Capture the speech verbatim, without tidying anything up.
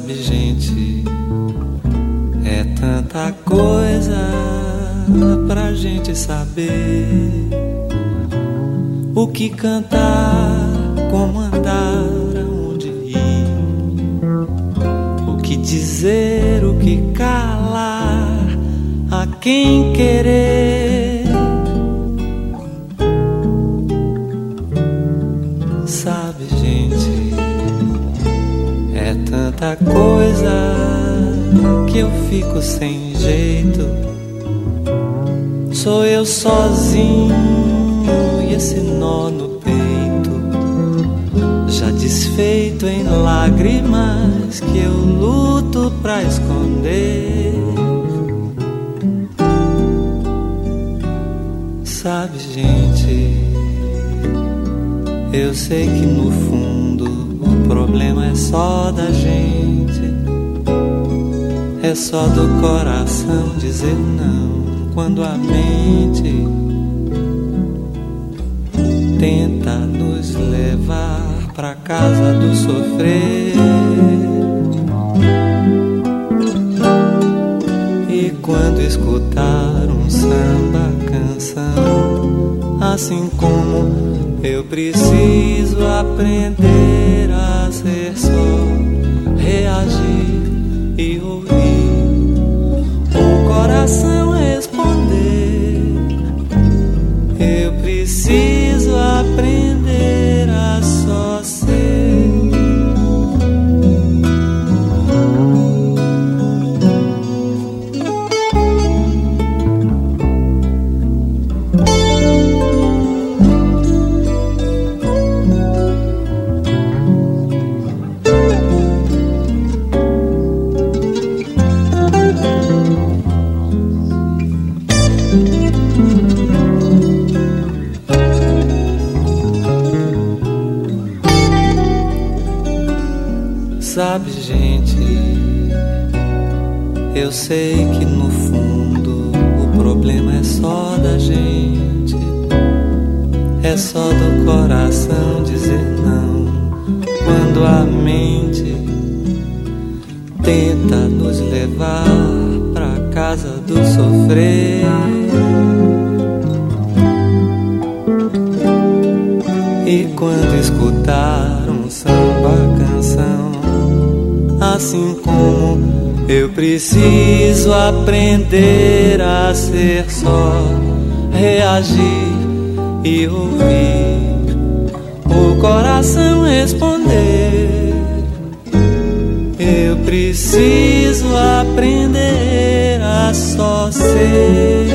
Sabe, gente, é tanta coisa pra gente saber. O que cantar, como andar, aonde ir, o que dizer, o que calar, a quem querer. Sabe, gente, é tanta coisa que eu fico sem jeito. Sou eu sozinho e esse nó no peito, já desfeito em lágrimas que eu luto pra esconder. Sabe, gente, eu sei que no fundo o problema é só da gente. É só do coração dizer não quando a mente tenta nos levar pra casa do sofrer. E quando escutar um samba canção, assim como eu preciso aprender a ser só, reagir e ouvir o coração responder. Eu preciso aprender a só ser. Sabe, gente, eu sei que no fundo o problema é só da gente. É só do coração dizer não quando a mente tenta nos levar pra casa do sofrer. E quando escutar um samba canção, assim como eu preciso aprender a ser só, reagir e ouvir o coração responder. Eu preciso aprender a só ser.